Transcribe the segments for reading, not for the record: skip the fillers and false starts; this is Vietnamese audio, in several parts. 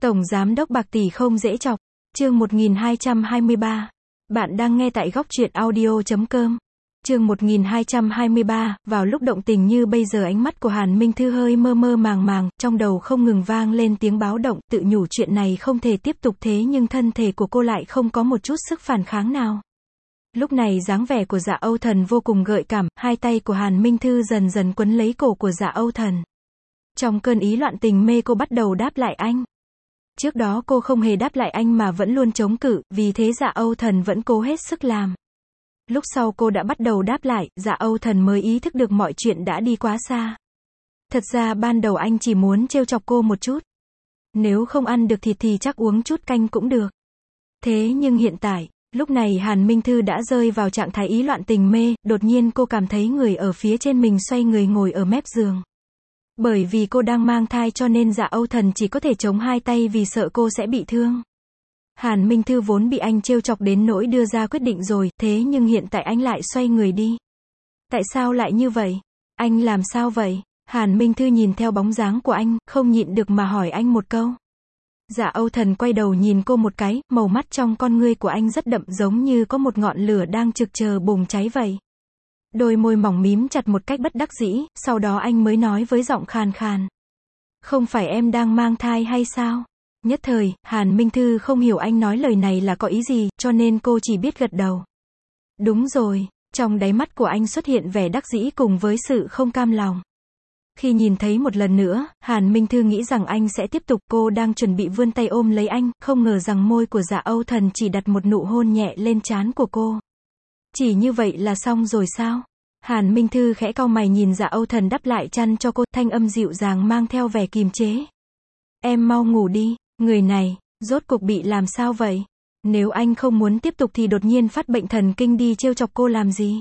Tổng giám đốc bạc tỷ không dễ chọc. Chương 1223. Bạn đang nghe tại góc truyện audio.com. Chương 1223, vào lúc động tình như bây giờ ánh mắt của Hàn Minh Thư hơi mơ mơ màng màng, trong đầu không ngừng vang lên tiếng báo động, tự nhủ chuyện này không thể tiếp tục thế nhưng thân thể của cô lại không có một chút sức phản kháng nào. Lúc này dáng vẻ của Dạ Âu Thần vô cùng gợi cảm, hai tay của Hàn Minh Thư dần dần quấn lấy cổ của Dạ Âu Thần. Trong cơn ý loạn tình mê cô bắt đầu đáp lại anh. Trước đó cô không hề đáp lại anh mà vẫn luôn chống cự, vì thế Dạ Âu Thần vẫn cố hết sức làm. Lúc sau cô đã bắt đầu đáp lại, Dạ Âu Thần mới ý thức được mọi chuyện đã đi quá xa. Thật ra ban đầu anh chỉ muốn trêu chọc cô một chút. Nếu không ăn được thịt thì chắc uống chút canh cũng được. Thế nhưng hiện tại, lúc này Hàn Minh Thư đã rơi vào trạng thái ý loạn tình mê, đột nhiên cô cảm thấy người ở phía trên mình xoay người ngồi ở mép giường. Bởi vì cô đang mang thai cho nên Dạ Âu Thần chỉ có thể chống hai tay vì sợ cô sẽ bị thương. Hàn Minh Thư vốn bị anh trêu chọc đến nỗi đưa ra quyết định rồi, thế nhưng hiện tại anh lại xoay người đi. Tại sao lại như vậy? Anh làm sao vậy? Hàn Minh Thư nhìn theo bóng dáng của anh, không nhịn được mà hỏi anh một câu. Dạ Âu Thần quay đầu nhìn cô một cái, màu mắt trong con ngươi của anh rất đậm giống như có một ngọn lửa đang trực chờ bùng cháy vậy. Đôi môi mỏng mím chặt một cách bất đắc dĩ, sau đó anh mới nói với giọng khàn khàn. Không phải em đang mang thai hay sao? Nhất thời, Hàn Minh Thư không hiểu anh nói lời này là có ý gì, cho nên cô chỉ biết gật đầu. Đúng rồi, trong đáy mắt của anh xuất hiện vẻ đắc dĩ cùng với sự không cam lòng. Khi nhìn thấy một lần nữa, Hàn Minh Thư nghĩ rằng anh sẽ tiếp tục, cô đang chuẩn bị vươn tay ôm lấy anh, không ngờ rằng môi của Dạ Âu Thần chỉ đặt một nụ hôn nhẹ lên trán của cô. Chỉ như vậy là xong rồi sao? Hàn Minh Thư khẽ cau mày nhìn Dạ Âu Thần đắp lại chăn cho cô, thanh âm dịu dàng mang theo vẻ kiềm chế. Em mau ngủ đi, người này, rốt cuộc bị làm sao vậy? Nếu anh không muốn tiếp tục thì đột nhiên phát bệnh thần kinh đi trêu chọc cô làm gì?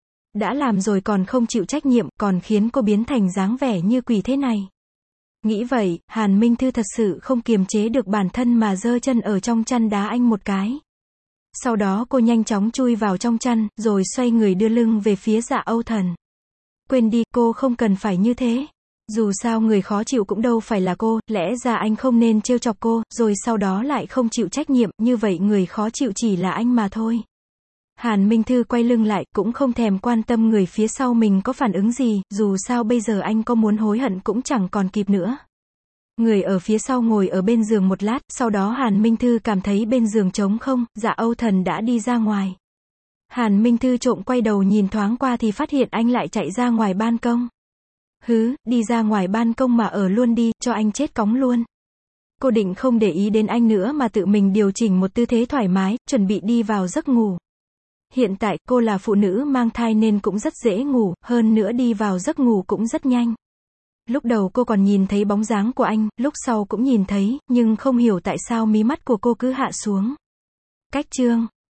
Đã làm rồi còn không chịu trách nhiệm, còn khiến cô biến thành dáng vẻ như quỷ thế này. Nghĩ vậy, Hàn Minh Thư thật sự không kiềm chế được bản thân mà giơ chân ở trong chăn đá anh một cái. Sau đó cô nhanh chóng chui vào trong chăn, rồi xoay người đưa lưng về phía Dạ Âu Thần. Quên đi, cô không cần phải như thế. Dù sao người khó chịu cũng đâu phải là cô, lẽ ra anh không nên trêu chọc cô, rồi sau đó lại không chịu trách nhiệm, như vậy người khó chịu chỉ là anh mà thôi. Hàn Minh Thư quay lưng lại, cũng không thèm quan tâm người phía sau mình có phản ứng gì, dù sao bây giờ anh có muốn hối hận cũng chẳng còn kịp nữa. Người ở phía sau ngồi ở bên giường một lát, sau đó Hàn Minh Thư cảm thấy bên giường trống không, Dạ Âu Thần đã đi ra ngoài. Hàn Minh Thư trộm quay đầu nhìn thoáng qua thì phát hiện anh lại chạy ra ngoài ban công. Hứ, đi ra ngoài ban công mà ở luôn đi, cho anh chết cóng luôn. Cô định không để ý đến anh nữa mà tự mình điều chỉnh một tư thế thoải mái, chuẩn bị đi vào giấc ngủ. Hiện tại, cô là phụ nữ mang thai nên cũng rất dễ ngủ, hơn nữa đi vào giấc ngủ cũng rất nhanh. Lúc đầu cô còn nhìn thấy bóng dáng của anh, lúc sau cũng nhìn thấy, nhưng không hiểu tại sao mí mắt của cô cứ hạ xuống. Cách chương